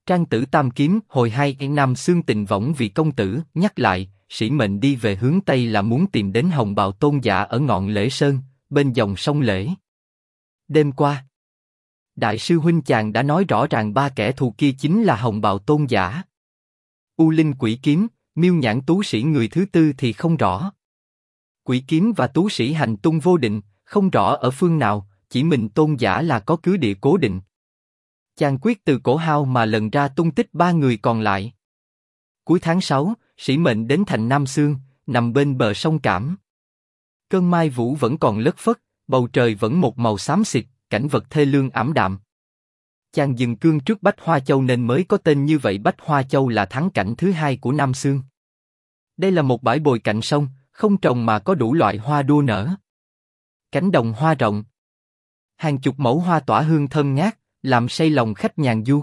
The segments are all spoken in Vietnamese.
Trang tử tam kiếm hồi 2 Nam Xương tình võng vì công tử, nhắc lại, Sĩ Mệnh đi về hướng Tây là muốn tìm đến Hồng Bào Tôn giả ở ngọn Lễ Sơn, bên dòng sông Lễ. Đêm qua, Đại sư huynh chàng đã nói rõ ràng ba kẻ thù kia chính là Hồng Bào Tôn giả. U Linh Quỷ Kiếm, Miêu Nhãn Tú Sĩ người thứ tư thì không rõ. Quỷ Kiếm và Tú Sĩ hành tung vô định, không rõ ở phương nào, chỉ mình Tôn giả là có cứ địa cố định. Chàng quyết từ cổ hao mà lần ra tung tích ba người còn lại. Cuối tháng 6, Sĩ Mệnh đến thành Nam Xương, nằm bên bờ sông Cảm. Cơn mai vũ vẫn còn lất phất, bầu trời vẫn một màu xám xịt, cảnh vật thê lương ảm đạm. Chàng dừng cương trước Bách Hoa Châu nên mới có tên như vậy. Bách Hoa Châu là thắng cảnh thứ hai của Nam Xương. Đây là một bãi bồi cạnh sông, không trồng mà có đủ loại hoa đua nở. Cánh đồng hoa rộng, hàng chục mẫu hoa tỏa hương thơm ngát, làm say lòng khách nhàn du.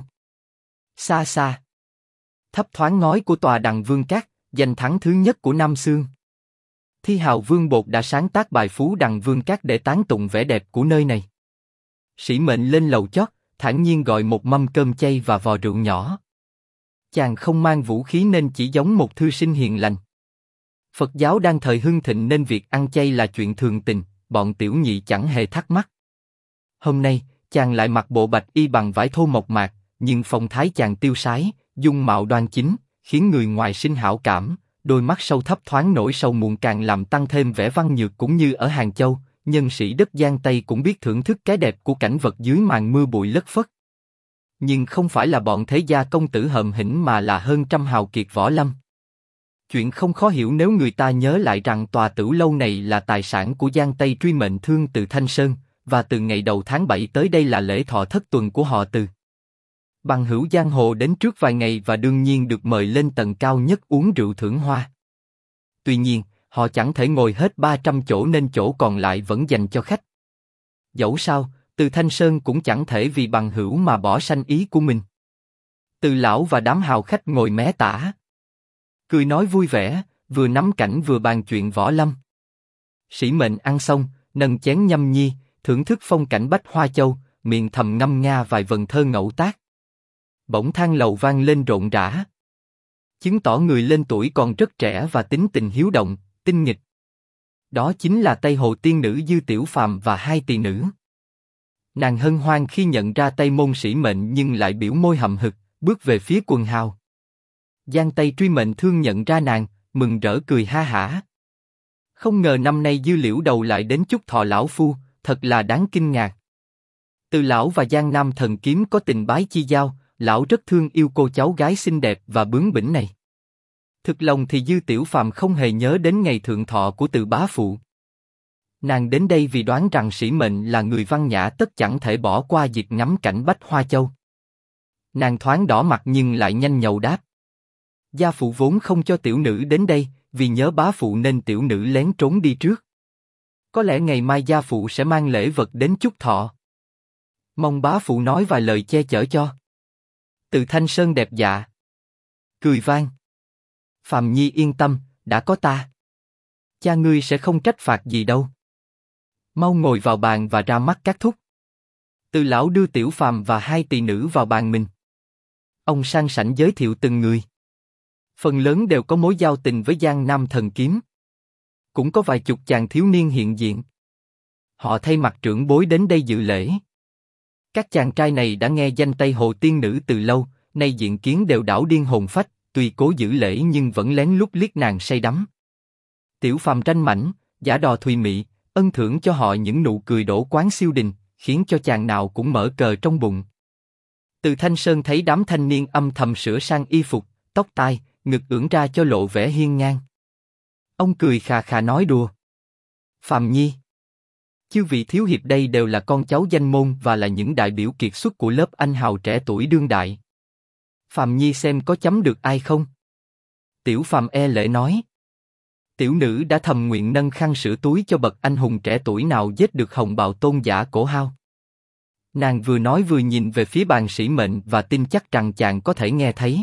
Xa xa, thấp thoáng ngói của tòa Đằng Vương Các, danh thắng thứ nhất của Nam Xương. Thi hào Vương Bột đã sáng tác bài Phú Đằng Vương Các để tán tụng vẻ đẹp của nơi này. Sĩ Mệnh lên lầu chót, thản nhiên gọi một mâm cơm chay và vò rượu nhỏ. Chàng không mang vũ khí nên chỉ giống một thư sinh hiền lành. Phật giáo đang thời hưng thịnh nên việc ăn chay là chuyện thường tình, bọn tiểu nhị chẳng hề thắc mắc. Hôm nay, chàng lại mặc bộ bạch y bằng vải thô mộc mạc, nhưng phong thái chàng tiêu sái, dung mạo đoan chính, khiến người ngoài sinh hảo cảm. Đôi mắt sâu thấp thoáng nổi sầu muộn càng làm tăng thêm vẻ văn nhược. Cũng như ở Hàng Châu, nhân sĩ đất Giang Tây cũng biết thưởng thức cái đẹp của cảnh vật dưới màn mưa bụi lất phất. Nhưng không phải là bọn thế gia công tử hậm hĩnh mà là hơn trăm hào kiệt võ lâm. Chuyện không khó hiểu nếu người ta nhớ lại rằng tòa Tửu Lâu này là tài sản của Giang Tây Truy Mệnh Thương từ Thanh Sơn, và từ ngày đầu tháng 7 tới đây là lễ thọ thất tuần của họ Từ. Bằng hữu giang hồ đến trước vài ngày và đương nhiên được mời lên tầng cao nhất uống rượu thưởng hoa. Tuy nhiên, họ chẳng thể ngồi hết 300 chỗ nên chỗ còn lại vẫn dành cho khách. Dẫu sao, Từ Thanh Sơn cũng chẳng thể vì bằng hữu mà bỏ sanh ý của mình. Từ lão và đám hào khách ngồi mé tả, cười nói vui vẻ, vừa nắm cảnh vừa bàn chuyện võ lâm. Sĩ Mệnh ăn xong, nâng chén nhâm nhi, thưởng thức phong cảnh Bách Hoa Châu, miệng thầm ngâm nga vài vần thơ ngẫu tác. Bỗng thang lầu vang lên rộn rã, chứng tỏ người lên tuổi còn rất trẻ và tính tình hiếu động, tinh nghịch. Đó chính là Tây Hồ tiên nữ Dư Tiểu Phàm và hai tỳ nữ. Nàng hân hoan khi nhận ra Tây Môn Sĩ Mệnh nhưng lại biểu môi hậm hực, bước về phía quần hào. Giang Tây Truy Mệnh Thương nhận ra nàng, mừng rỡ cười ha hả. Không ngờ năm nay Dư Liễu Đầu lại đến chúc thọ lão phu, thật là đáng kinh ngạc. Từ lão và Giang Nam Thần Kiếm có tình bái chi giao, lão rất thương yêu cô cháu gái xinh đẹp và bướng bỉnh này. Thực lòng thì Dư Tiểu Phàm không hề nhớ đến ngày thượng thọ của Từ bá phụ. Nàng đến đây vì đoán rằng Sĩ Mệnh là người văn nhã tất chẳng thể bỏ qua việc ngắm cảnh Bách Hoa Châu. Nàng thoáng đỏ mặt nhưng lại nhanh nhậu đáp: gia phụ vốn không cho tiểu nữ đến đây, vì nhớ bá phụ nên tiểu nữ lén trốn đi trước. Có lẽ ngày mai gia phụ sẽ mang lễ vật đến chúc thọ. Mong bá phụ nói vài lời che chở cho. Từ Thanh Sơn đẹp dạ, cười vang: Phàm Nhi yên tâm, đã có ta. Cha ngươi sẽ không trách phạt gì đâu. Mau ngồi vào bàn và ra mắt các thúc. Từ lão đưa Tiểu Phàm và hai tỳ nữ vào bàn mình. Ông sang sảnh giới thiệu từng người. Phần lớn đều có mối giao tình với Giang Nam Thần Kiếm. Cũng có vài chục chàng thiếu niên hiện diện. Họ thay mặt trưởng bối đến đây dự lễ. Các chàng trai này đã nghe danh Tây Hồ tiên nữ từ lâu, nay diện kiến đều đảo điên hồn phách, tuy cố giữ lễ nhưng vẫn lén lút liếc nàng say đắm. Tiểu Phàm tranh mảnh, giả đò thùy mị, ân thưởng cho họ những nụ cười đổ quán siêu đình, khiến cho chàng nào cũng mở cờ trong bụng. Từ Thanh Sơn thấy đám thanh niên âm thầm sửa sang y phục, tóc tai, ngực ưỡn ra cho lộ vẻ hiên ngang. Ông cười khà khà nói đùa: Phàm Nhi, chư vị thiếu hiệp đây đều là con cháu danh môn và là những đại biểu kiệt xuất của lớp anh hào trẻ tuổi đương đại. Phàm Nhi xem có chấm được ai không? Tiểu Phàm e lệ nói. Tiểu nữ đã thầm nguyện nâng khăn sữa túi cho bậc anh hùng trẻ tuổi nào giết được Hồng Bào Tôn giả cổ hao. Nàng vừa nói vừa nhìn về phía bàn Sĩ Mệnh và tin chắc rằng chàng có thể nghe thấy.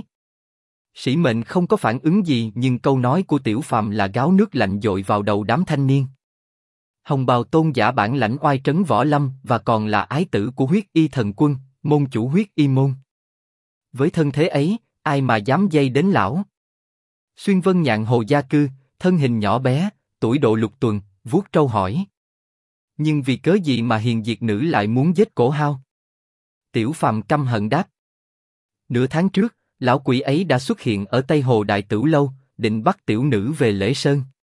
Sĩ Mệnh không có phản ứng gì nhưng câu nói của Tiểu Phàm là gáo nước lạnh dội vào đầu đám thanh niên. Hồng Bào Tôn giả bản lãnh oai trấn võ lâm và còn là ái tử của Huyết Y Thần Quân, môn chủ Huyết Y môn. Với thân thế ấy, ai mà dám dây đến lão? Xuyên Vân Nhạn Hồ gia cư, thân hình nhỏ bé, tuổi độ lục tuần, vuốt trâu hỏi. Nhưng vì cớ gì mà hiền diệt nữ lại muốn giết Cổ Hao? Tiểu Phàm căm hận đáp. Nửa tháng trước, lão quỷ ấy đã xuất hiện ở Tây Hồ Đại Tửu Lâu, định bắt tiểu nữ về Lễ Sơn.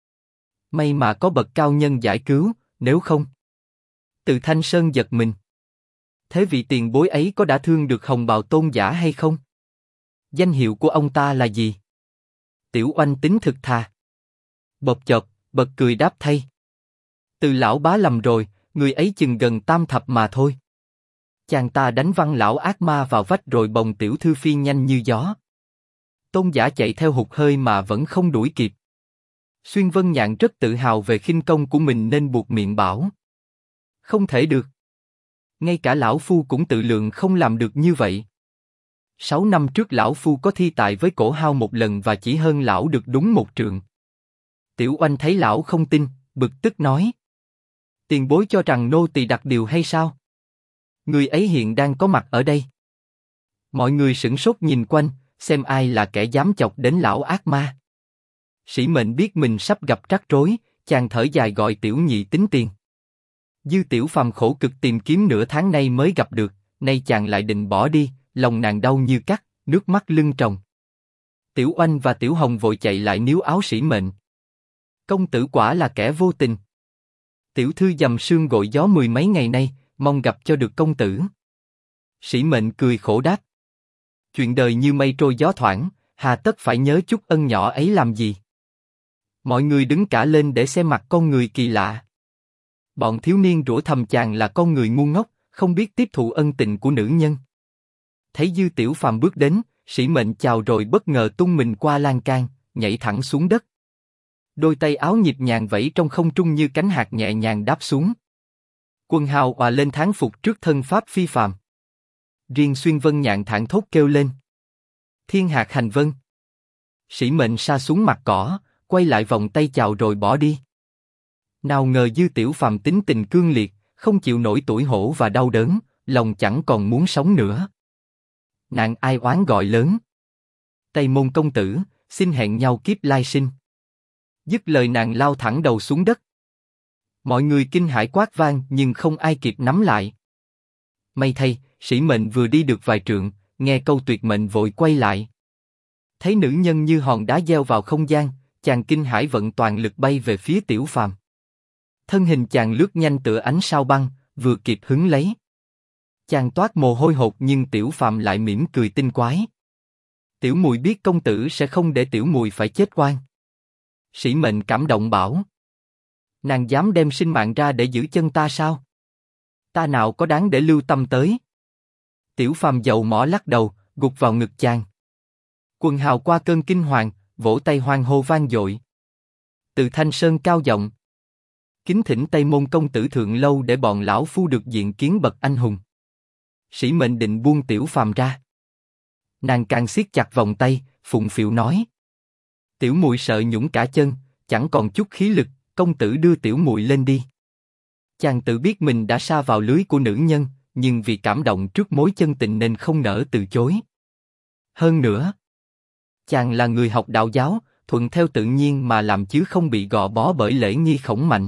May mà có bậc cao nhân giải cứu, nếu không. Từ Thanh Sơn giật mình. Thế vị tiền bối ấy có đã thương được Hồng Bào Tôn giả hay không? Danh hiệu của ông ta là gì? Tiểu Oanh tính thực thà. Bộp chộp, bật cười đáp thay. Từ lão bá lầm rồi, người ấy chừng gần tam thập mà thôi. Chàng ta đánh văng lão ác ma vào vách rồi bồng tiểu thư phi nhanh như gió. Tôn giả chạy theo hụt hơi mà vẫn không đuổi kịp. Xuyên Vân Nhạn rất tự hào về khinh công của mình nên buộc miệng bảo. Không thể được. Ngay cả lão phu cũng tự lượng không làm được như vậy. 6 năm trước lão phu có thi tài với Cổ Hao một lần và chỉ hơn lão được đúng một trượng. Tiểu Oanh thấy lão không tin, bực tức nói. Tiền bối cho rằng nô tỳ đặt điều hay sao? Người ấy hiện đang có mặt ở đây. Mọi người sửng sốt nhìn quanh, xem ai là kẻ dám chọc đến lão ác ma. Sĩ Mệnh biết mình sắp gặp rắc rối, chàng thở dài gọi Tiểu Nhị tính tiền. Dư Tiểu Phàm khổ cực tìm kiếm nửa tháng nay mới gặp được, nay chàng lại định bỏ đi, lòng nàng đau như cắt, nước mắt lưng tròng. Tiểu Oanh và Tiểu Hồng vội chạy lại níu áo Sĩ Mệnh. Công tử quả là kẻ vô tình. Tiểu thư dầm sương gội gió 10 mấy ngày nay, mong gặp cho được công tử. Sĩ Mệnh cười khổ đáp. Chuyện đời như mây trôi gió thoảng, hà tất phải nhớ chút ân nhỏ ấy làm gì? Mọi người đứng cả lên để xem mặt con người kỳ lạ. Bọn thiếu niên rủa thầm chàng là con người ngu ngốc, không biết tiếp thụ ân tình của nữ nhân. Thấy Dư Tiểu Phàm bước đến, Sĩ Mệnh chào rồi bất ngờ tung mình qua lan can, nhảy thẳng xuống đất. Đôi tay áo nhịp nhàng vẫy trong không trung như cánh hạt nhẹ nhàng đáp xuống. Quần hào òa lên thán phục trước thân pháp phi phàm. Riêng Xuyên Vân Nhạn thảng thốt kêu lên. Thiên hạt hành vân. Sĩ Mệnh sa xuống mặt cỏ, quay lại vòng tay chào rồi bỏ đi. Nào ngờ Dư Tiểu Phàm tính tình cương liệt, không chịu nổi tủi hổ và đau đớn, lòng chẳng còn muốn sống nữa. Nàng ai oán gọi lớn. Tây Môn công tử, xin hẹn nhau kiếp lai sinh. Dứt lời nàng lao thẳng đầu xuống đất. Mọi người kinh hãi quát vang nhưng không ai kịp nắm lại. May thay, Sĩ Mệnh vừa đi được vài trượng, nghe câu tuyệt mệnh vội quay lại. Thấy nữ nhân như hòn đá gieo vào không gian, chàng kinh hãi vận toàn lực bay về phía Tiểu Phàm. Thân hình chàng lướt nhanh tựa ánh sao băng, vừa kịp hứng lấy. Chàng toát mồ hôi hột nhưng Tiểu Phàm lại mỉm cười tinh quái. Tiểu Mùi biết công tử sẽ không để Tiểu Mùi phải chết oan. Sĩ Mệnh cảm động bảo. Nàng dám đem sinh mạng ra để giữ chân ta sao? Ta nào có đáng để lưu tâm tới? Tiểu Phàm dầu mỏ lắc đầu, gục vào ngực chàng. Quần hào qua cơn kinh hoàng, vỗ tay hoan hô vang dội. Từ Thanh Sơn cao giọng. Kính thỉnh Tây Môn công tử thượng lâu để bọn lão phu được diện kiến bậc anh hùng. Sĩ Mệnh định buông Tiểu Phàm ra. Nàng càng siết chặt vòng tay, phụng phịu nói. Tiểu Mùi sợ nhũn cả chân, chẳng còn chút khí lực, công tử đưa Tiểu Mùi lên đi. Chàng tự biết mình đã sa vào lưới của nữ nhân, nhưng vì cảm động trước mối chân tình nên không nỡ từ chối. Hơn nữa, chàng là người học đạo giáo, thuận theo tự nhiên mà làm chứ không bị gò bó bởi lễ nghi khổng mạnh.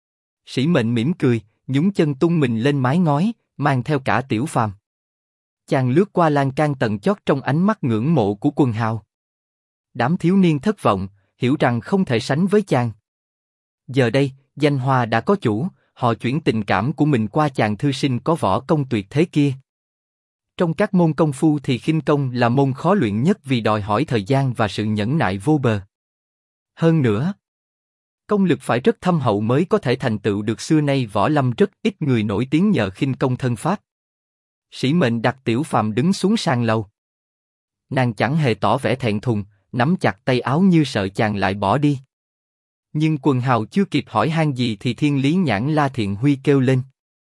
Sĩ Mệnh mỉm cười, nhún chân tung mình lên mái ngói, mang theo cả Tiểu Phàm. Chàng lướt qua lan can tầng chót trong ánh mắt ngưỡng mộ của quần hào. Đám thiếu niên thất vọng, hiểu rằng không thể sánh với chàng. Giờ đây, danh hoa đã có chủ, họ chuyển tình cảm của mình qua chàng thư sinh có võ công tuyệt thế kia. Trong các môn công phu thì khinh công là môn khó luyện nhất vì đòi hỏi thời gian và sự nhẫn nại vô bờ. Hơn nữa, công lực phải rất thâm hậu mới có thể thành tựu được, xưa nay võ lâm rất ít người nổi tiếng nhờ khinh công thân pháp. Sĩ Mệnh đặt Tiểu Phàm đứng xuống sàn lầu. Nàng chẳng hề tỏ vẻ thẹn thùng, nắm chặt tay áo như sợ chàng lại bỏ đi. Nhưng quần hào chưa kịp hỏi han gì thì Thiên Lý Nhãn La Thiện Huy kêu lên.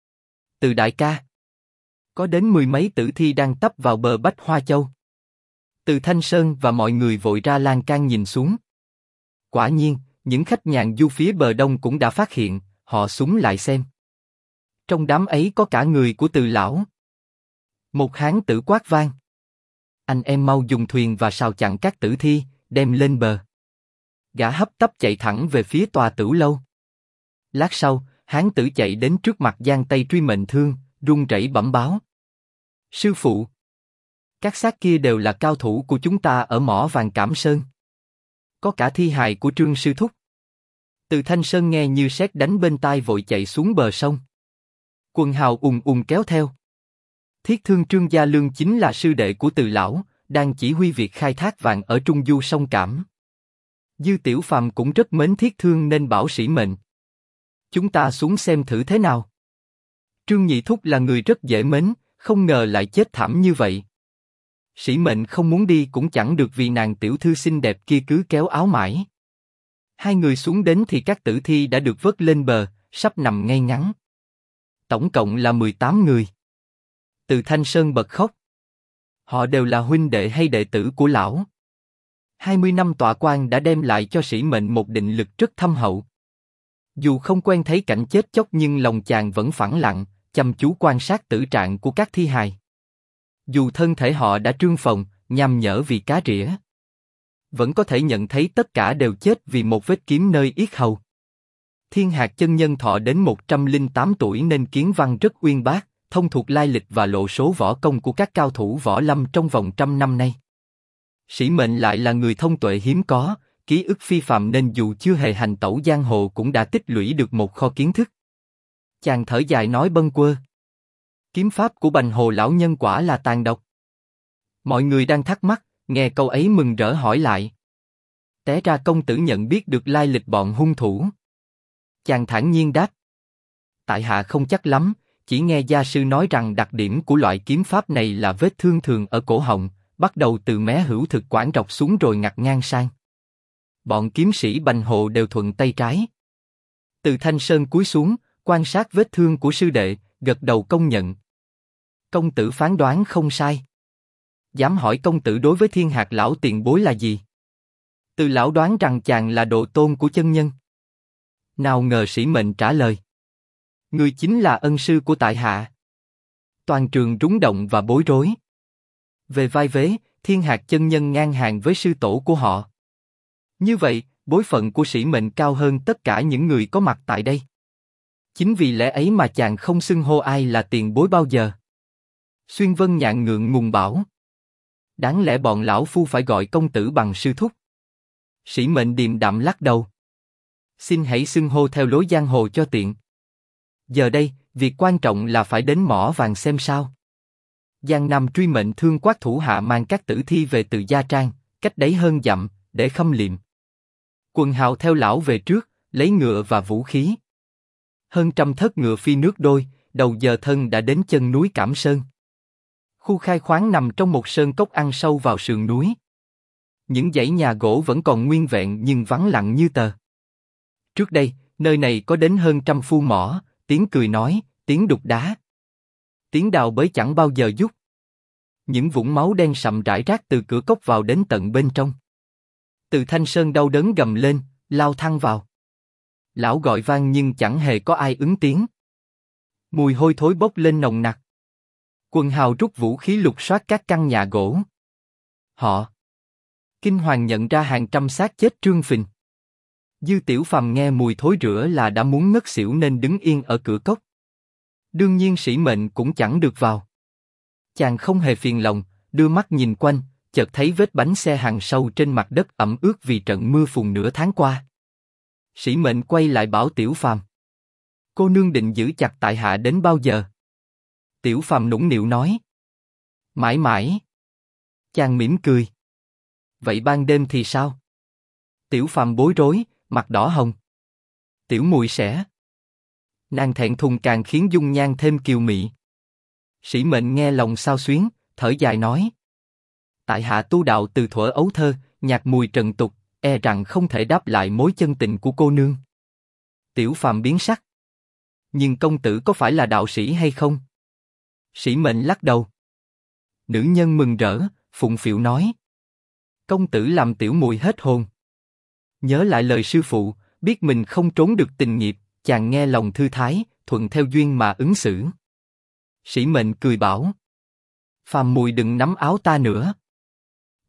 Từ đại ca. Có đến 10 mấy tử thi đang tấp vào bờ Bách Hoa Châu. Từ Thanh Sơn và mọi người vội ra lan can nhìn xuống. Quả nhiên, những khách nhàn du phía bờ đông cũng đã phát hiện, họ súng lại xem. Trong đám ấy có cả người của Từ lão. Một hán tử quát vang. Anh em mau dùng thuyền và sào chặn các tử thi, đem lên bờ. Gã hấp tấp chạy thẳng về phía tòa tửu lâu. Lát sau, hán tử chạy đến trước mặt giang tay truy mệnh thương, run rẩy bẩm báo. Sư phụ, các xác kia đều là cao thủ của chúng ta ở mỏ vàng Cảm Sơn. Có cả thi hài của Trương sư thúc. Từ Thanh Sơn nghe như sét đánh bên tai vội chạy xuống bờ sông. Quần hào ùn ùn kéo theo. Thiết Thương Trương Gia Lương chính là sư đệ của Từ lão, đang chỉ huy việc khai thác vàng ở trung du sông Cảm. Dư Tiểu Phàm cũng rất mến Thiết Thương nên bảo Sĩ Mệnh. Chúng ta xuống xem thử thế nào. Trương Nhị Thúc là người rất dễ mến, không ngờ lại chết thảm như vậy. Sĩ Mệnh không muốn đi cũng chẳng được vì nàng tiểu thư xinh đẹp kia cứ kéo áo mãi. Hai người xuống đến thì các tử thi đã được vớt lên bờ, sắp nằm ngay ngắn. Tổng cộng là 18 người. Từ Thanh Sơn bật khóc. Họ đều là huynh đệ hay đệ tử của lão. 20 năm tọa quan đã đem lại cho Sĩ Mệnh một định lực rất thâm hậu. Dù không quen thấy cảnh chết chóc nhưng lòng chàng vẫn phẳng lặng, chăm chú quan sát tử trạng của các thi hài. Dù thân thể họ đã trương phồng, nham nhở vì cá rỉa, vẫn có thể nhận thấy tất cả đều chết vì một vết kiếm nơi yết hầu. Thiên Hạc chân nhân thọ đến 108 tuổi nên kiến văn rất uyên bác, thông thuộc lai lịch và lộ số võ công của các cao thủ võ lâm trong vòng 100 năm nay. Sĩ Mệnh lại là người thông tuệ hiếm có, ký ức phi phàm nên dù chưa hề hành tẩu giang hồ cũng đã tích lũy được một kho kiến thức. Chàng thở dài nói bâng quơ. Kiếm pháp của Bành Hồ lão nhân quả là tàn độc. Mọi người đang thắc mắc, nghe câu ấy mừng rỡ hỏi lại. Té ra công tử nhận biết được lai lịch bọn hung thủ. Chàng thản nhiên đáp. Tại hạ không chắc lắm, chỉ nghe gia sư nói rằng đặc điểm của loại kiếm pháp này là vết thương thường ở cổ họng, bắt đầu từ mé hữu thực quản rọc xuống rồi ngặt ngang sang. Bọn kiếm sĩ Bành Hồ đều thuận tay trái. Từ Thanh Sơn cúi xuống, quan sát vết thương của sư đệ, gật đầu công nhận. Công tử phán đoán không sai. Dám hỏi công tử đối với Thiên Hạc lão tiền bối là gì? Từ lão đoán rằng chàng là độ tôn của chân nhân. Nào ngờ Sĩ Mệnh trả lời. Người chính là ân sư của tại hạ. Toàn trường rúng động và bối rối. Về vai vế, Thiên Hạc chân nhân ngang hàng với sư tổ của họ. Như vậy, bối phận của Sĩ Mệnh cao hơn tất cả những người có mặt tại đây. Chính vì lẽ ấy mà chàng không xưng hô ai là tiền bối bao giờ. Xuyên Vân Nhạn ngượng ngùng bảo. Đáng lẽ bọn lão phu phải gọi công tử bằng sư thúc. Sĩ Mệnh điềm đạm lắc đầu. Xin hãy xưng hô theo lối giang hồ cho tiện. Giờ đây, việc quan trọng là phải đến mỏ vàng xem sao. Giang Nam truy mệnh thương quát thủ hạ mang các tử thi về từ Gia Trang, cách đấy hơn dặm, để khâm liệm. Quần hào theo lão về trước, lấy ngựa và vũ khí. Hơn 100 thớt ngựa phi nước đôi, đầu giờ thân đã đến chân núi Cảm Sơn. Khu khai khoáng nằm trong một sơn cốc ăn sâu vào sườn núi. Những dãy nhà gỗ vẫn còn nguyên vẹn nhưng vắng lặng như tờ. Trước đây, nơi này có đến hơn 100 phu mỏ, tiếng cười nói, tiếng đục đá. Tiếng đào bới chẳng bao giờ dứt. Những vũng máu đen sậm rải rác từ cửa cốc vào đến tận bên trong. Từ Thanh Sơn đau đớn gầm lên, lao thẳng vào. Lão gọi vang nhưng chẳng hề có ai ứng tiếng. Mùi hôi thối bốc lên nồng nặc. Quần hào rút vũ khí lục soát các căn nhà gỗ. Họ kinh hoàng nhận ra hàng trăm xác chết trương phình. Dư Tiểu Phàm nghe mùi thối rữa là đã muốn ngất xỉu nên đứng yên ở cửa cốc. Đương nhiên Sĩ Mệnh cũng chẳng được vào. Chàng không hề phiền lòng, đưa mắt nhìn quanh, chợt thấy vết bánh xe hàng sâu trên mặt đất ẩm ướt vì trận mưa phùn nửa tháng qua. Sĩ Mệnh quay lại bảo Tiểu Phàm. Cô nương định giữ chặt tại hạ đến bao giờ? Tiểu Phàm nũng nịu nói. Mãi mãi. Chàng mỉm cười. Vậy ban đêm thì sao? Tiểu Phàm bối rối, mặt đỏ hồng. Tiểu muội sẽ. Nàng thẹn thùng càng khiến dung nhan thêm kiều mị. Sĩ Mệnh nghe lòng xao xuyến, thở dài nói. Tại hạ tu đạo từ thuở ấu thơ, nhạt mùi trần tục, e rằng không thể đáp lại mối chân tình của cô nương. Tiểu Phàm biến sắc. Nhưng công tử có phải là đạo sĩ hay không? Sĩ Mệnh lắc đầu. Nữ nhân mừng rỡ, phụng phịu nói. Công tử làm tiểu muội hết hồn. Nhớ lại lời sư phụ, biết mình không trốn được tình nghiệp, chàng nghe lòng thư thái, thuận theo duyên mà ứng xử. Sĩ Mệnh cười bảo. Phàm muội đừng nắm áo ta nữa.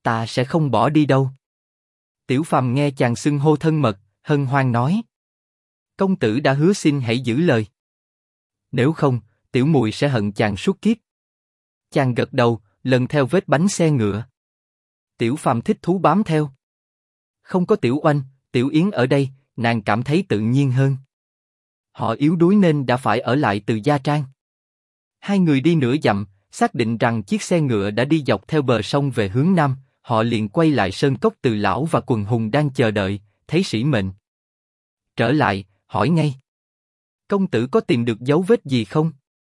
Ta sẽ không bỏ đi đâu. Tiểu Phàm nghe chàng xưng hô thân mật, hân hoan nói. Công tử đã hứa xin hãy giữ lời. Nếu không, tiểu muội sẽ hận chàng suốt kiếp. Chàng gật đầu, lần theo vết bánh xe ngựa. Tiểu Phàm thích thú bám theo. Không có Tiểu Oanh, Tiểu Yến ở đây, nàng cảm thấy tự nhiên hơn. Họ yếu đuối nên đã phải ở lại Từ Gia Trang. Hai người đi nửa dặm, xác định rằng chiếc xe ngựa đã đi dọc theo bờ sông về hướng nam, họ liền quay lại sơn cốc. Từ lão và Quần Hùng đang chờ đợi, thấy Sĩ Mệnh trở lại, hỏi ngay. Công tử có tìm được dấu vết gì không?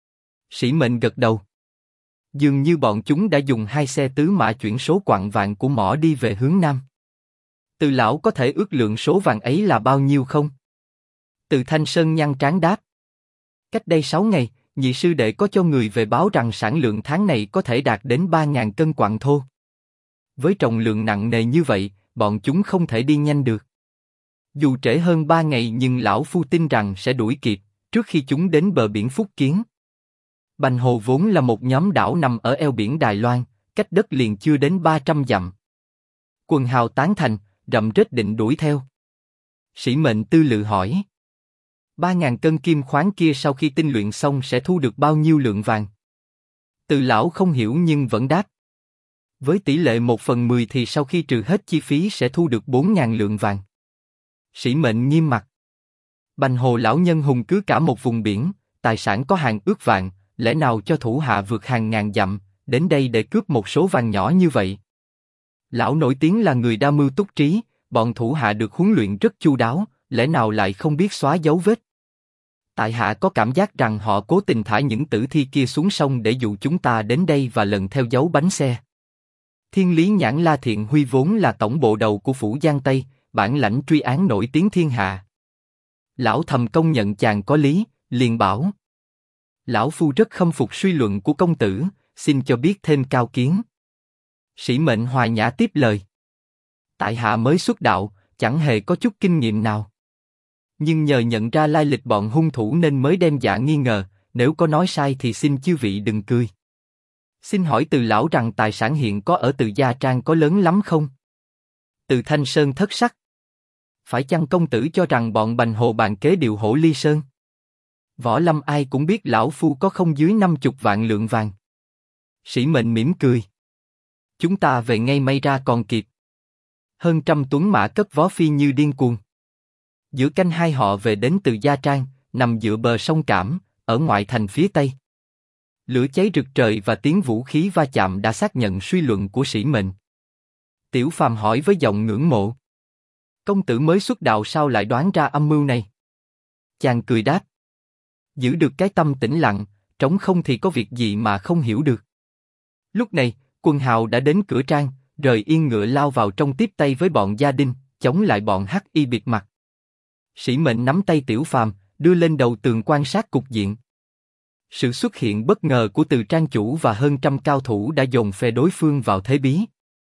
Sĩ Mệnh gật đầu. Dường như bọn chúng đã dùng 2 xe tứ mã chuyển số quặng vàng của mỏ đi về hướng nam. Từ lão có thể ước lượng số vàng ấy là bao nhiêu không? Từ Thanh Sơn nhăn trán đáp. Cách đây 6 ngày, nhị sư đệ có cho người về báo rằng sản lượng tháng này có thể đạt đến 3.000 cân quặng thô. Với trọng lượng nặng nề như vậy, bọn chúng không thể đi nhanh được. Dù trễ hơn 3 ngày nhưng lão phu tin rằng sẽ đuổi kịp, trước khi chúng đến bờ biển Phúc Kiến. Bành Hồ vốn là một nhóm đảo nằm ở eo biển Đài Loan, cách đất liền chưa đến 300 dặm. Quần hào tán thành, rậm rết định đuổi theo. Sĩ Mệnh tư lự hỏi. 3.000 cân kim khoáng kia sau khi tinh luyện xong sẽ thu được bao nhiêu lượng vàng? Từ lão không hiểu nhưng vẫn đáp. Với tỷ lệ 1/10 thì sau khi trừ hết chi phí sẽ thu được 4.000 lượng vàng. Sĩ Mệnh nghiêm mặt. Bành Hồ lão nhân hùng cứ cả một vùng biển, tài sản có hàng ước vạn, lẽ nào cho thủ hạ vượt hàng ngàn dặm, đến đây để cướp một số vàng nhỏ như vậy? Lão nổi tiếng là người đa mưu túc trí, bọn thủ hạ được huấn luyện rất chu đáo, lẽ nào lại không biết xóa dấu vết? Tại hạ có cảm giác rằng họ cố tình thả những tử thi kia xuống sông để dụ chúng ta đến đây và lần theo dấu bánh xe. Thiên Lý Nhãn La Thiện Huy vốn là tổng bộ đầu của phủ Giang Tây, bản lãnh truy án nổi tiếng thiên hạ. Lão thầm công nhận chàng có lý, liền bảo. Lão phu rất khâm phục suy luận của công tử, xin cho biết thêm cao kiến. Sĩ Mệnh hòa nhã tiếp lời. Tại hạ mới xuất đạo, chẳng hề có chút kinh nghiệm nào. Nhưng nhờ nhận ra lai lịch bọn hung thủ nên mới đem dạ nghi ngờ, nếu có nói sai thì xin chư vị đừng cười. Xin hỏi Từ lão rằng tài sản hiện có ở Từ Gia Trang có lớn lắm không? Từ Thanh Sơn thất sắc. Phải chăng công tử cho rằng bọn Bành Hồ bàn kế điều Hổ Ly Sơn? Võ lâm ai cũng biết lão phu có không dưới 50 vạn lượng vàng. Sĩ Mệnh mỉm cười. Chúng ta về ngay may ra còn kịp. Hơn trăm tuấn mã cất vó phi như điên cuồng. Giữa canh hai họ về đến Từ Gia Trang, nằm dựa bờ sông Cảm, ở ngoại thành phía tây. Lửa cháy rực trời và tiếng vũ khí va chạm đã xác nhận suy luận của Sĩ Mệnh. Tiểu Phàm hỏi với giọng ngưỡng mộ. Công tử mới xuất đạo sao lại đoán ra âm mưu này? Chàng cười đáp. Giữ được cái tâm tĩnh lặng, trống không thì có việc gì mà không hiểu được. Lúc này, Quần hào đã đến cửa trang, rời yên ngựa lao vào trong tiếp tay với bọn gia đình, chống lại bọn hắc y bịt mặt. Sĩ Mệnh nắm tay Tiểu Phàm, đưa lên đầu tường quan sát cục diện. Sự xuất hiện bất ngờ của Từ trang chủ và hơn trăm cao thủ đã dồn phe đối phương vào thế bí.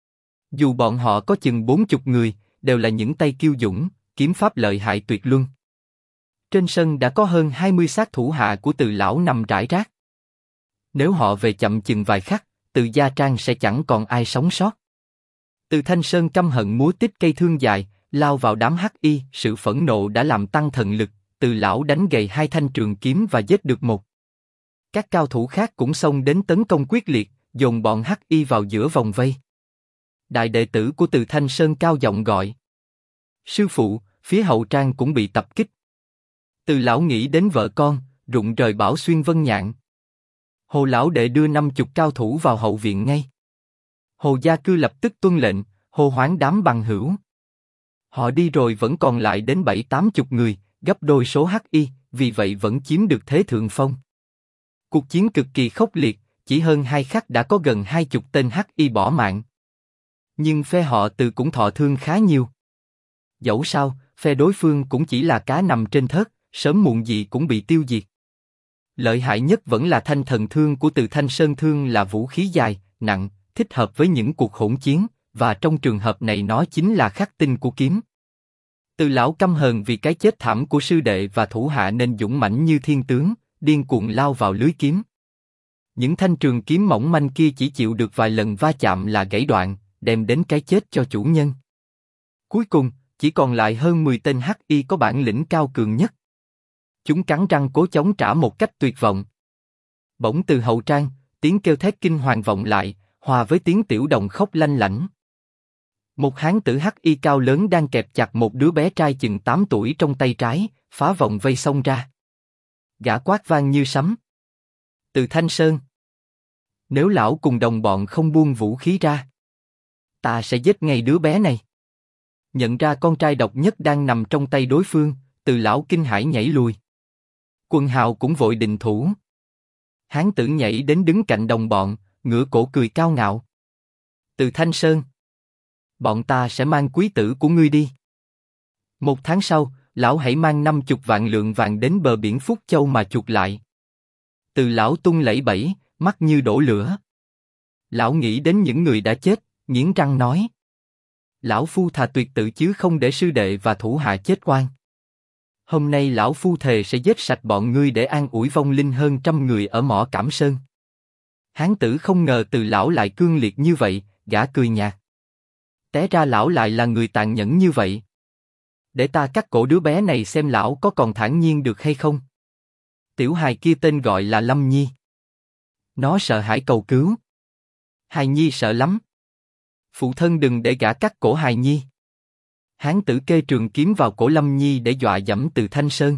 Dù bọn họ có chừng 40 người, đều là những tay kiêu dũng, kiếm pháp lợi hại tuyệt luân. Trên sân đã có hơn 20 xác thủ hạ của Từ lão nằm rải rác. Nếu họ về chậm chừng vài khắc, Từ Gia Trang sẽ chẳng còn ai sống sót. Từ Thanh Sơn căm hận múa tít cây thương dài, lao vào đám hắc y. Sự phẫn nộ đã làm tăng thần lực, Từ lão đánh gầy 2 thanh trường kiếm và giết được một. Các cao thủ khác cũng xông đến tấn công quyết liệt, dồn bọn hắc y vào giữa vòng vây. Đại đệ tử của Từ Thanh Sơn cao giọng gọi. Sư phụ, phía hậu trang cũng bị tập kích. Từ lão nghĩ đến vợ con, rụng rời bảo xuyên Vân Nhạn. Hồ lão đệ đưa 50 cao thủ vào hậu viện ngay. Hồ Gia Cư lập tức tuân lệnh, hô hoán đám bằng hữu. Họ đi rồi vẫn còn lại đến 70-80 người, gấp đôi số hắc y, vì vậy vẫn chiếm được thế thượng phong. Cuộc chiến cực kỳ khốc liệt, chỉ hơn 2 khắc đã có gần 20 tên hắc y bỏ mạng. Nhưng phe họ Từ cũng thọ thương khá nhiều. Dẫu sao, phe đối phương cũng chỉ là cá nằm trên thớt, sớm muộn gì cũng bị tiêu diệt. Lợi hại nhất vẫn là thanh thần thương của Từ Thanh Sơn. Thương là vũ khí dài, nặng, thích hợp với những cuộc hỗn chiến, và trong trường hợp này nó chính là khắc tinh của kiếm. Từ lão căm hờn vì cái chết thảm của sư đệ và thủ hạ nên dũng mãnh như thiên tướng, điên cuồng lao vào lưới kiếm. Những thanh trường kiếm mỏng manh kia chỉ chịu được vài lần va chạm là gãy đoạn, đem đến cái chết cho chủ nhân. Cuối cùng, chỉ còn lại hơn 10 tên hắc y có bản lĩnh cao cường nhất. Chúng cắn răng cố chống trả một cách tuyệt vọng. Bỗng từ hậu trang, tiếng kêu thét kinh hoàng vọng lại, hòa với tiếng tiểu đồng khóc lanh lảnh. Một hán tử hắc y cao lớn đang kẹp chặt một đứa bé trai chừng 8 tuổi trong tay trái, phá vòng vây xông ra. Gã quát vang như sấm. Từ Thanh Sơn, nếu lão cùng đồng bọn không buông vũ khí ra, ta sẽ giết ngay đứa bé này. Nhận ra con trai độc nhất đang nằm trong tay đối phương, Từ lão kinh hãi nhảy lùi. Quần hào cũng vội định thủ. Hán tử nhảy đến đứng cạnh đồng bọn, ngửa cổ cười cao ngạo. Từ Thanh Sơn, bọn ta sẽ mang quý tử của ngươi đi. 1 tháng sau, lão hãy mang 50 vạn lượng vàng đến bờ biển Phúc Châu mà chuộc lại. Từ lão tung lẫy bẫy, mắt như đổ lửa. Lão nghĩ đến những người đã chết, nghiến răng nói: lão phu thà tuyệt tự chứ không để sư đệ và thủ hạ chết oan. Hôm nay lão phu thề sẽ giết sạch bọn ngươi để an ủi vong linh hơn 100 người ở mỏ Cảm Sơn. Hán tử không ngờ Từ lão lại cương liệt như vậy, gã cười nhạt. Té ra lão lại là người tàn nhẫn như vậy. Để ta cắt cổ đứa bé này xem lão có còn thản nhiên được hay không. Tiểu hài kia tên gọi là Lâm Nhi. Nó sợ hãi cầu cứu. Hài Nhi sợ lắm. Phụ thân đừng để gã cắt cổ Hài Nhi. Hán tử kê trường kiếm vào cổ Lâm Nhi để dọa dẫm Từ Thanh Sơn.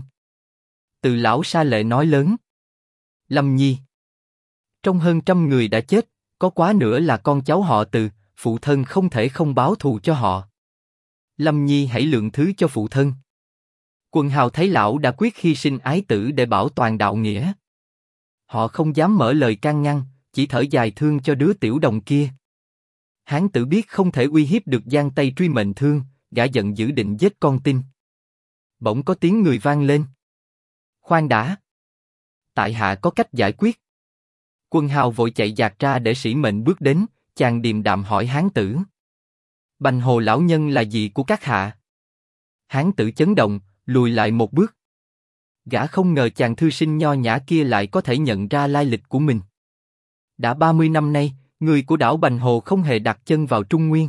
Từ lão sa lệ nói lớn: Lâm Nhi, trong hơn 100 người đã chết, có quá nữa là con cháu họ Từ, phụ thân không thể không báo thù cho họ. Lâm Nhi hãy lượng thứ cho phụ thân. Quần hào thấy lão đã quyết hy sinh ái tử để bảo toàn đạo nghĩa. Họ không dám mở lời can ngăn, chỉ thở dài thương cho đứa tiểu đồng kia. Hán tử biết không thể uy hiếp được giang tay truy mệnh thương, gã giận dữ định giết con tin. Bỗng có tiếng người vang lên: khoan đã, tại hạ có cách giải quyết. Quần hào vội chạy dạt ra để Sĩ Mệnh bước đến, chàng điềm đạm hỏi hán tử: Bành Hồ lão nhân là gì của các hạ? Hán tử chấn động, lùi lại một bước. Gã không ngờ chàng thư sinh nho nhã kia lại có thể nhận ra lai lịch của mình. Đã 30 năm nay, người của đảo Bành Hồ không hề đặt chân vào Trung Nguyên.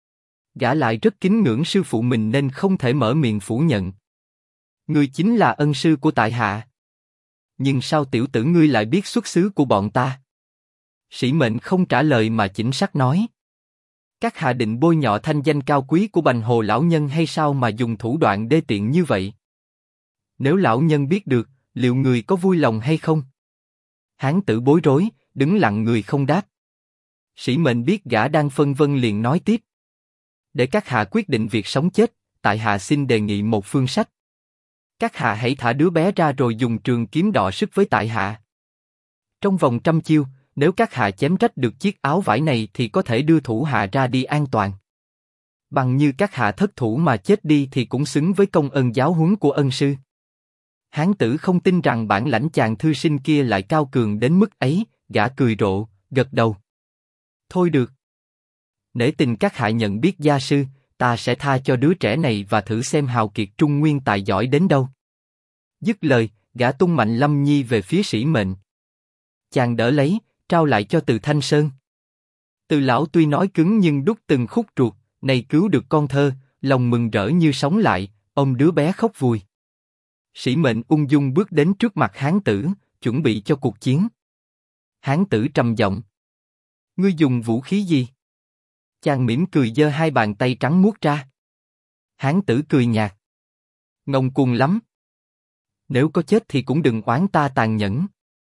Gã lại rất kính ngưỡng sư phụ mình nên không thể mở miệng phủ nhận. Ngươi chính là ân sư của tại hạ. Nhưng sao tiểu tử ngươi lại biết xuất xứ của bọn ta? Sĩ Mệnh không trả lời mà chỉnh sắc nói: các hạ định bôi nhọ thanh danh cao quý của Bành Hồ lão nhân hay sao mà dùng thủ đoạn đê tiện như vậy? Nếu lão nhân biết được, liệu người có vui lòng hay không? Hán tử bối rối, đứng lặng người không đáp. Sĩ Mệnh biết gã đang phân vân liền nói tiếp: để các hạ quyết định việc sống chết, tại hạ xin đề nghị một phương sách. Các hạ hãy thả đứa bé ra rồi dùng trường kiếm đọ sức với tại hạ. Trong vòng 100 chiêu, nếu các hạ chém rách được chiếc áo vải này thì có thể đưa thủ hạ ra đi an toàn. Bằng như các hạ thất thủ mà chết đi thì cũng xứng với công ơn giáo huấn của ân sư. Hán tử không tin rằng bản lãnh chàng thư sinh kia lại cao cường đến mức ấy, gã cười rộ, gật đầu. Thôi được. Nể tình các hạ nhận biết gia sư, ta sẽ tha cho đứa trẻ này và thử xem hào kiệt Trung Nguyên tài giỏi đến đâu. Dứt lời, gã tung mạnh Lâm Nhi về phía Sĩ Mệnh. Chàng đỡ lấy, trao lại cho Từ Thanh Sơn. Từ lão tuy nói cứng nhưng đúc từng khúc ruột, này cứu được con thơ, lòng mừng rỡ như sống lại, ôm đứa bé khóc vùi. Sĩ Mệnh ung dung bước đến trước mặt hán tử, chuẩn bị cho cuộc chiến. Hán tử trầm giọng: ngươi dùng vũ khí gì? Chàng mỉm cười giơ 2 bàn tay trắng muốt ra. Hán tử cười nhạt: ngông cuồng lắm. Nếu có chết thì cũng đừng oán ta tàn nhẫn.